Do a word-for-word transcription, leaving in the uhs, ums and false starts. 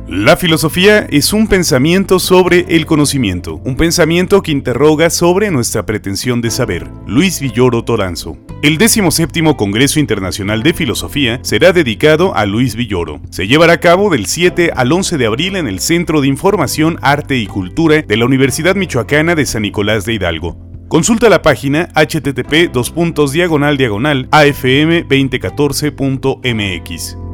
La filosofía es un pensamiento sobre el conocimiento, un pensamiento que interroga sobre nuestra pretensión de saber. Luis Villoro Toranzo. El decimoséptimo Congreso Internacional de Filosofía será dedicado a Luis Villoro. Se llevará a cabo del siete al once de abril en el Centro de Información, Arte y Cultura de la Universidad Michoacana de San Nicolás de Hidalgo. Consulta la página http dos puntos diagonal diagonal afm veinte catorce punto mx.